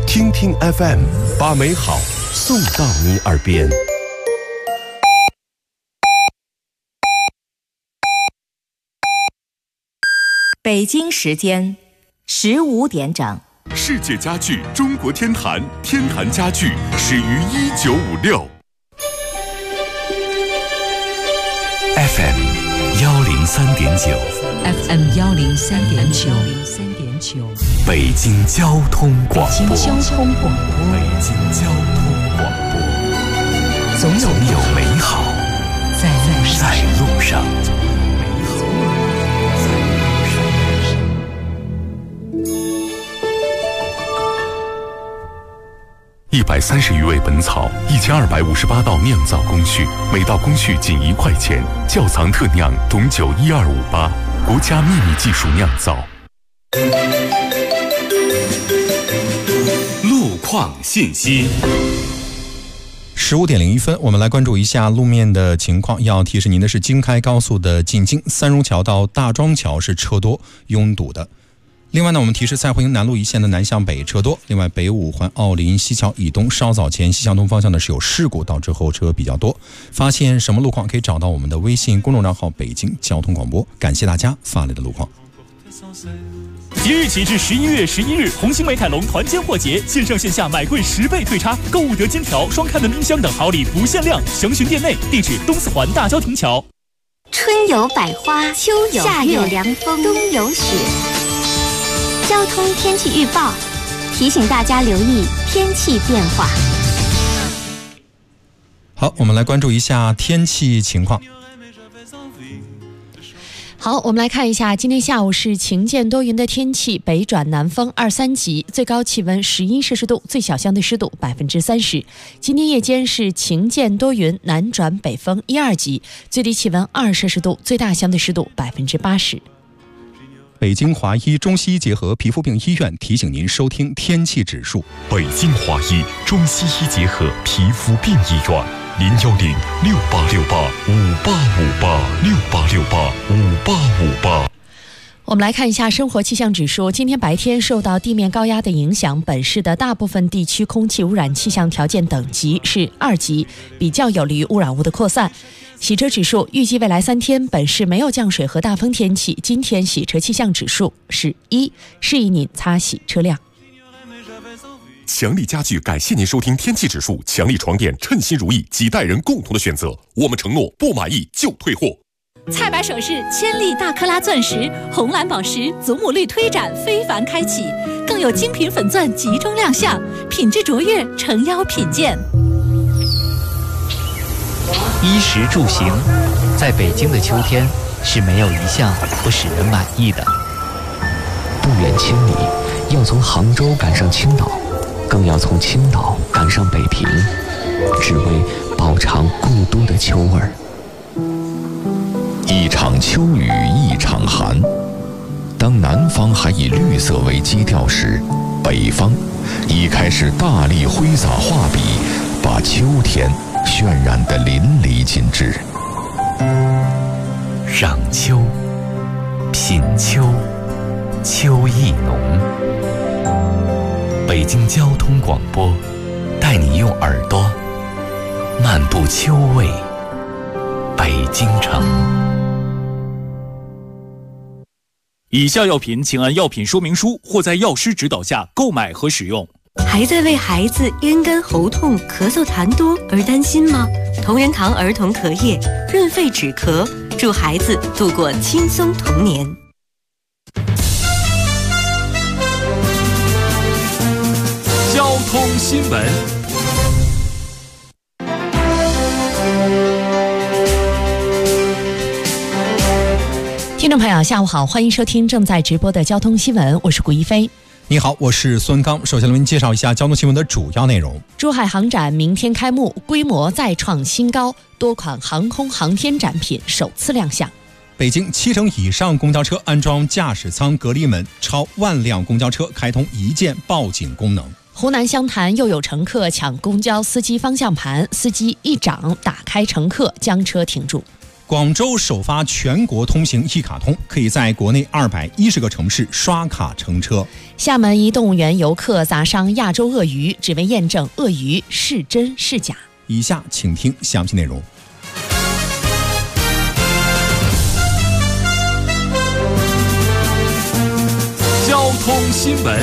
听听 FM， 把美好送到你耳边。 北京时间15点整。 世界家具中国天坛，天坛家具始于1956。 FM 103.9 FM 103.9 北京交通广播。 北京交通广播。 北京交通广播。总有美好在路上。130余味本草，1258道酿造工序，每道工序仅1块钱。窖藏特酿董酒12588，国家秘密技术酿造。路况信息。 15点01分，我们来关注一下路面的情况。要提示您的是，京开高速的进京三荣桥到大庄桥是车多拥堵的。另外呢，我们提示赛会营南路一线的南向北车多。另外，北五环奥林西桥以东稍早前西向东方向呢是有事故，导致后车比较多。发现什么路况可以找到我们的微信公众账号北京交通广播。感谢大家发来的路况。 即日起至11月11日，红星美凯龙团坚货节，线上线下买贵10倍退差，购物得金条、双开门冰箱等好礼不限量，详询店内。地址：东四环大交亭桥。 春有百花，秋有夏有凉风，冬有雪。交通天气预报提醒大家留意天气变化。 好，我们来关注一下天气情况。 好，我们来看一下，今天下午是晴间多云的天气，北转南风2、3级，最高气温11摄氏度，最小相对湿度30%。今天夜间是晴间多云，南转北风1、2级，最低气温2摄氏度，最大相对湿度80%。 北京华医中西医结合皮肤病医院提醒您收听天气指数。 北京华医中西医结合皮肤病医院，0106868585858，68685858。 我们来看一下生活气象指数。今天白天受到地面高压的影响，本市的大部分地区空气污染气象条件等级是2级，比较有利于污染物的扩散。洗车指数预计未来3天本市没有降水和大风天气，今天洗车气象指数是1，适宜您擦洗车辆。 强力家具感谢您收听天气指数，强力床垫称心如意，几代人共同的选择。我们承诺不满意就退货。 菜百首饰千粒大克拉钻石、红蓝宝石祖母绿推展非凡开启，更有精品粉钻集中亮相，品质卓越，诚邀品鉴。 衣食住行，在北京的秋天是没有一项不使人满意的。不远千里，要从杭州赶上青岛，更要从青岛赶上北平，只为饱尝故都的秋味儿。 一场秋雨一场寒，当南方还以绿色为基调时，北方已开始大力挥洒画笔，把秋天渲染得淋漓尽致。 赏秋，品秋，秋意浓。北京交通广播带你用耳朵漫步秋味北京城。 以下药品请按药品说明书或在药师指导下购买和使用。 还在为孩子咽干喉痛、咳嗽痰多而担心吗？同仁堂儿童咳液润肺止咳，助孩子度过轻松童年。 交通新闻。 听众朋友下午好，欢迎收听正在直播的交通新闻，我是古一飞。 你好，我是孙刚。首先为您介绍一下交通新闻的主要内容。 珠海航展明天开幕，规模再创新高，多款航空航天展品首次亮相。 北京70%以上公交车安装驾驶舱隔离门，超10000辆公交车开通一键报警功能。 湖南湘潭又有乘客抢公交司机方向盘，司机一掌打开乘客，将车停住。 广州首发全国通行一卡通，可以在国内210个城市刷卡乘车。 厦门一动物园游客砸伤亚洲鳄鱼，只为验证鳄鱼是真是假。 以下请听详细内容。 交通新闻。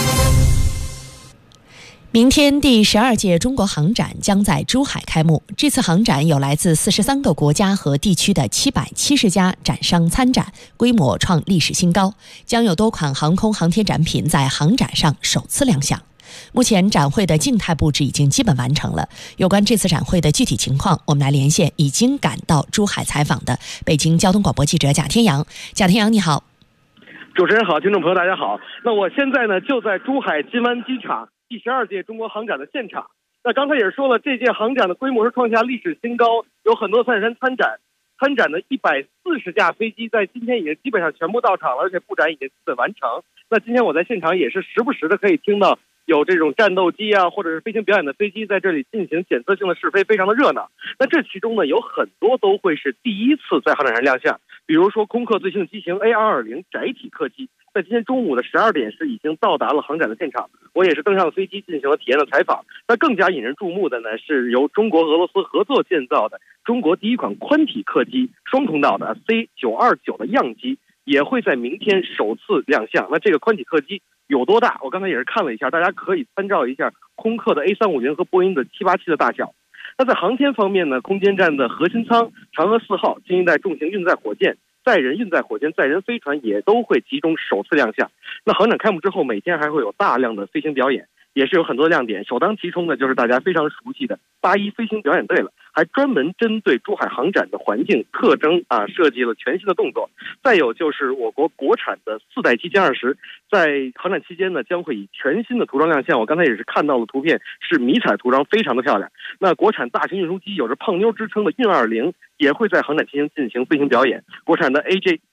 明天第12届中国航展将在珠海开幕。这次航展有来自43个国家和地区的770家展商参展，规模创历史新高，将有多款航空航天展品在航展上首次亮相。目前展会的静态布置已经基本完成了。有关这次展会的具体情况，我们来连线已经赶到珠海采访的北京交通广播记者贾天阳。贾天阳，你好。 主持人好，听众朋友大家好。那我现在呢就在珠海金湾机场第12届中国航展的现场。那刚才也说了，这届航展的规模是创下历史新高，有很多参展的140架飞机在今天已经基本上全部到场了，而且布展已经基本完成。那今天我在现场也是时不时的可以听到有这种战斗机啊，或者是飞行表演的飞机在这里进行检测性的试飞，非常的热闹。那这其中呢，有很多都会是第一次在航展上亮相，比如说空客最新的机型 A220 窄体客机，在今天中午的12点是已经到达了航展的现场，我也是登上了飞机进行了体验的采访。那更加引人注目的呢，是由中国俄罗斯合作建造的中国第一款宽体客机双通道的 C929 的样机，也会在明天首次亮相。那这个宽体客机有多大？我刚才也是看了一下，大家可以参照一下空客的 A350 和波音的787的大小。那在航天方面呢，空间站的核心舱嫦娥4号新一代重型运载火箭、载人运载火箭、载人飞船也都会集中首次亮相。那航展开幕之后，每天还会有大量的飞行表演，也是有很多亮点。首当其冲的就是大家非常熟悉的81飞行表演队了，还专门针对珠海航展的环境特征设计了全新的动作。再有就是我国国产的4代机歼20，在航展期间呢，将会以全新的涂装亮相。我刚才也是看到了图片，是迷彩涂装，非常的漂亮。那国产大型运输机有着胖妞之称的运20也会在航展期间进行飞行表演。国产的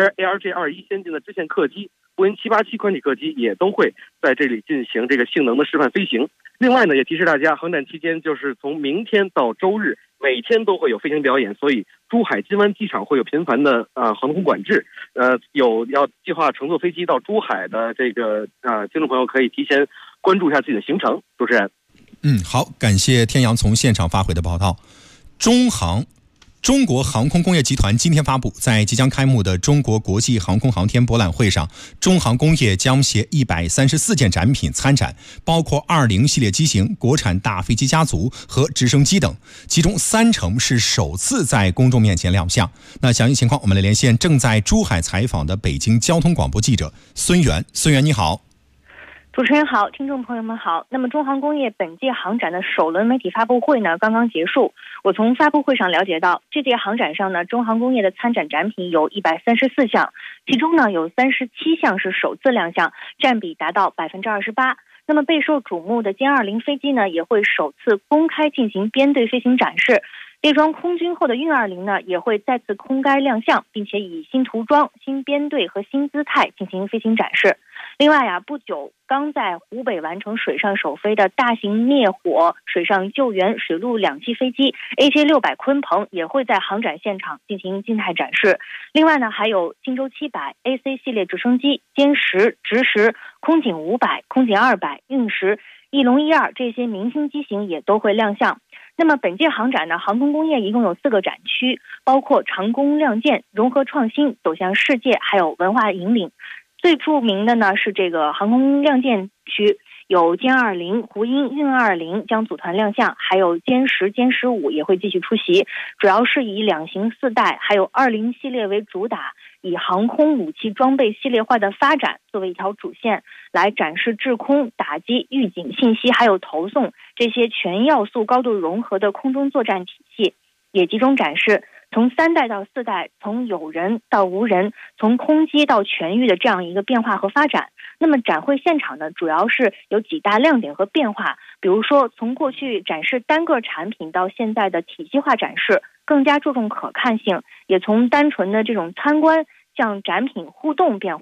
ARJ21先进的支线客机、波音787宽体客机也都会在这里进行这个性能的示范飞行。另外呢，也提示大家，航展期间就是从明天到周日，每天都会有飞行表演，所以珠海金湾机场会有频繁的航空管制。有要计划乘坐飞机到珠海的这个听众朋友可以提前关注一下自己的行程。主持人， 好，感谢天阳从现场发回的报道。中国航空工业集团今天发布，在即将开幕的中国国际航空航天博览会上，中航工业将携134件展品参展，包括20系列机型、国产大飞机家族和直升机等，其中30%是首次在公众面前亮相。那详细情况，我们来连线正在珠海采访的北京交通广播记者孙源。孙源，你好。 主持人好，听众朋友们好。那么中航工业本届航展的首轮媒体发布会呢刚刚结束。我从发布会上了解到，这届航展上呢，中航工业的参展展品有134项，其中呢有37项是首次亮相，占比达到28%。那么备受瞩目的歼20飞机呢，也会首次公开进行编队飞行展示。列装空军后的运20呢，也会再次公开亮相，并且以新涂装、新编队和新姿态进行飞行展示。另外不久刚在湖北完成水上首飞的大型灭火、水上救援、水陆两栖飞机 AJ600 鲲鹏也会在航展现场进行静态展示。另外呢，还有荆州700、AC 系列直升机、歼10、直10、空警500、空警200、运10、翼龙1、2这些明星机型也都会亮相。那么本届航展呢，航空工业一共有4个展区，包括长工亮剑、融合创新、走向世界，还有文化引领。最著名的呢是这个航空亮剑区，有歼20、湖鹰、运20将组团亮相，还有歼10、歼15也会继续出席，主要是以两型4代还有20系列为主打，以航空武器装备系列化的发展作为一条主线，来展示制空、打击、预警、信息还有投送这些全要素高度融合的空中作战体系，也集中展示从3代到4代，从有人到无人，从空机到全域的这样一个变化和发展。那么展会现场呢，主要是有几大亮点和变化，比如说从过去展示单个产品到现在的体系化展示，更加注重可看性，也从单纯的这种参观向展品互动变化。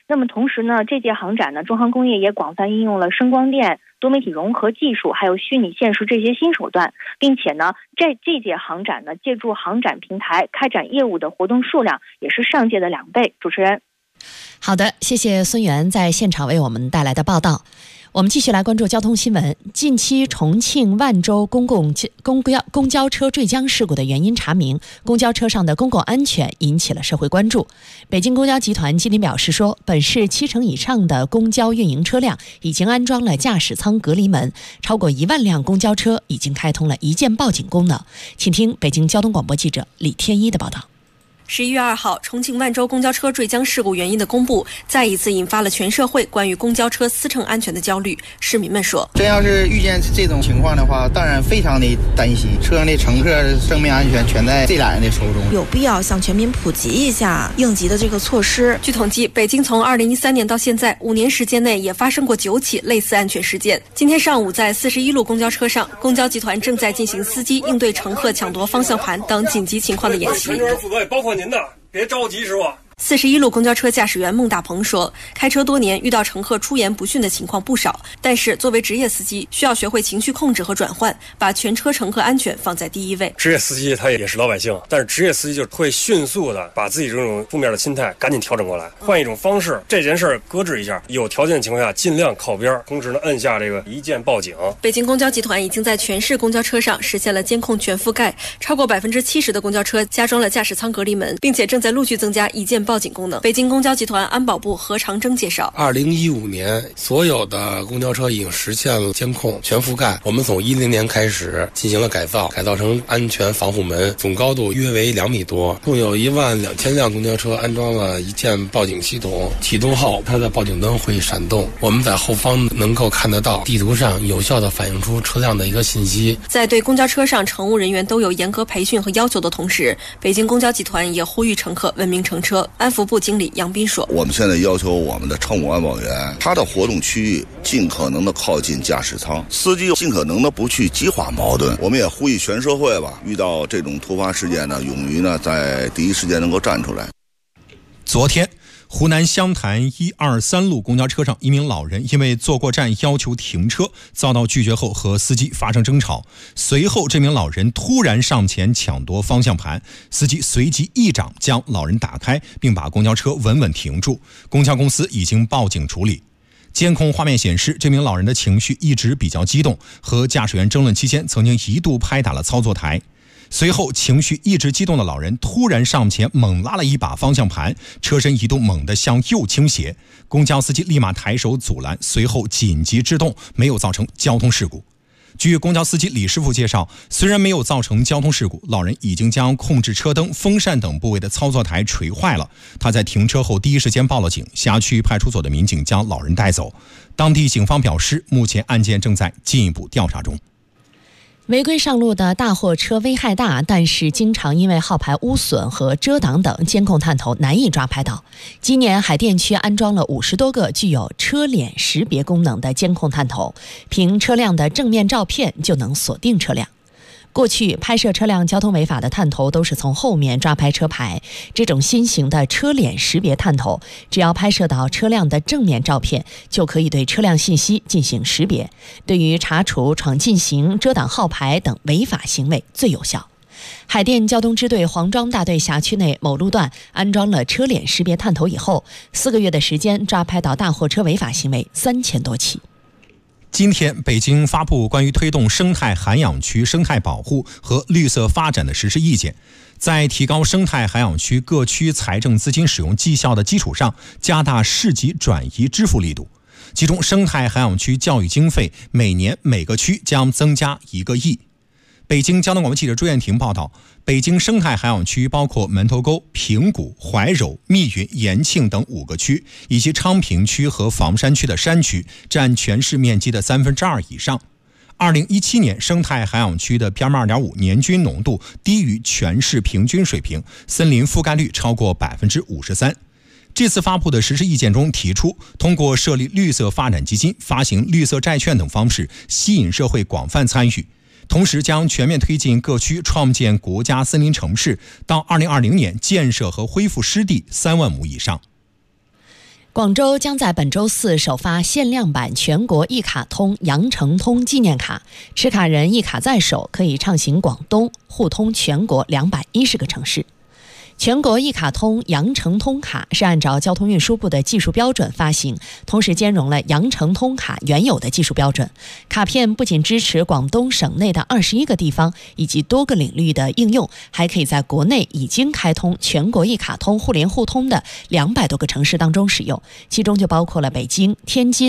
那么同时呢，这届航展呢，中航工业也广泛应用了声光电、多媒体融合技术，还有虚拟现实这些新手段，并且呢，这届航展呢，借助航展平台开展业务的活动数量也是上届的2倍。主持人， 好的，谢谢孙源在现场为我们带来的报道。我们继续来关注交通新闻。近期重庆万州公交车坠江事故的原因查明，公交车上的公共安全引起了社会关注。北京公交集团今天表示说，本市70%以上的公交运营车辆已经安装了驾驶舱隔离门，超过1万辆公交车已经开通了一键报警功能。请听北京交通广播记者李天一的报道。 11月2号，重庆万州公交车坠江事故原因的公布，再一次引发了全社会关于公交车司乘安全的焦虑。市民们说， 真要是遇见这种情况的话，当然非常的担心，车上的乘客生命安全全在这俩人的手中。 有必要向全民普及一下应急的这个措施。 据统计，北京从2013年到现在5年时间内也发生过9起类似安全事件。今天上午，在41路公交车上，公交集团正在进行司机应对乘客抢夺方向盘等紧急情况的演习。 负责包括您的，别着急，师傅。 41路公交车驾驶员孟大鹏说，开车多年，遇到乘客出言不逊的情况不少，但是作为职业司机，需要学会情绪控制和转换，把全车乘客安全放在第一位。 职业司机他也是老百姓，但是职业司机就会迅速的把自己这种负面的心态赶紧调整过来，换一种方式，这件事儿搁置一下，有条件的情况下尽量靠边，同时呢摁下这个一键报警。 北京公交集团已经在全市公交车上实现了监控全覆盖，超过70%的公交车加装了驾驶舱隔离门，并且正在陆续增加一键报警功能。北京公交集团安保部何长征介绍 ，2015年所有的公交车已经实现了监控全覆盖。我们从10年开始进行了改造成安全防护门，总高度约为2米多，共有12000辆公交车安装了一键报警系统。启动后，它的报警灯会闪动，我们在后方能够看得到，地图上有效地反映出车辆的一个信息。 在对公交车上乘务人员都有严格培训和要求的同时，北京公交集团也呼吁乘客文明乘车。安福部经理杨斌说， 我们现在要求我们的乘务安保员，他的活动区域尽可能的靠近驾驶舱，司机尽可能的不去激化矛盾。我们也呼吁全社会吧，遇到这种突发事件呢，勇于呢在第一时间能够站出来。 昨天湖南湘潭123路公交车上，一名老人因为坐过站要求停车，遭到拒绝后和司机发生争吵。随后这名老人突然上前抢夺方向盘，司机随即一掌将老人打开，并把公交车稳稳停住。公交公司已经报警处理。监控画面显示，这名老人的情绪一直比较激动，和驾驶员争论期间曾经一度拍打了操作台。随后情绪一直激动的老人突然上前猛拉了一把方向盘，车身一度猛地向右倾斜，公交司机立马抬手阻拦，随后紧急制动，没有造成交通事故。据公交司机李师傅介绍，虽然没有造成交通事故，老人已经将控制车灯、风扇等部位的操作台锤坏了。他在停车后第一时间报了警，辖区派出所的民警将老人带走。当地警方表示，目前案件正在进一步调查中。 违规上路的大货车危害大，但是经常因为号牌污损和遮挡等监控探头难以抓拍到。今年海淀区安装了50多个具有车脸识别功能的监控探头，凭车辆的正面照片就能锁定车辆。过去拍摄车辆交通违法的探头都是从后面抓拍车牌，这种新型的车脸识别探头，只要拍摄到车辆的正面照片，就可以对车辆信息进行识别，对于查处闯禁行、遮挡号牌等违法行为最有效。海淀交通支队黄庄大队辖区内某路段安装了车脸识别探头以后，4个月的时间抓拍到大货车违法行为3000多起。 今天，北京发布关于推动生态涵养区生态保护和绿色发展的实施意见，在提高生态涵养区各区财政资金使用绩效的基础上，加大市级转移支付力度。其中，生态涵养区教育经费每年每个区将增加1个亿。北京交通广播记者朱艳婷报道，北京生态涵养区包括门头沟、平谷、怀柔、密云、延庆等5个区，以及昌平区和房山区的山区，占全市面积的2/3以上。2017年，生态涵养区的 PM2.5 年均浓度低于全市平均水平，森林覆盖率超过53%。这次发布的实施意见中提出，通过设立绿色发展基金、发行绿色债券等方式，吸引社会广泛参与。同时将全面推进各区创建国家森林城市，到2020年建设和恢复湿地3万亩以上。 广州将在本周四首发限量版全国一卡通羊城通纪念卡，持卡人一卡在手，可以畅行广东，互通全国210个城市。全国一卡通羊城通卡是按照交通运输部的技术标准发行，同时兼容了羊城通卡原有的技术标准。卡片不仅支持广东省内的21个地方以及多个领域的应用，还可以在国内已经开通全国一卡通互联互通的200多个城市当中使用，其中就包括了北京、天津、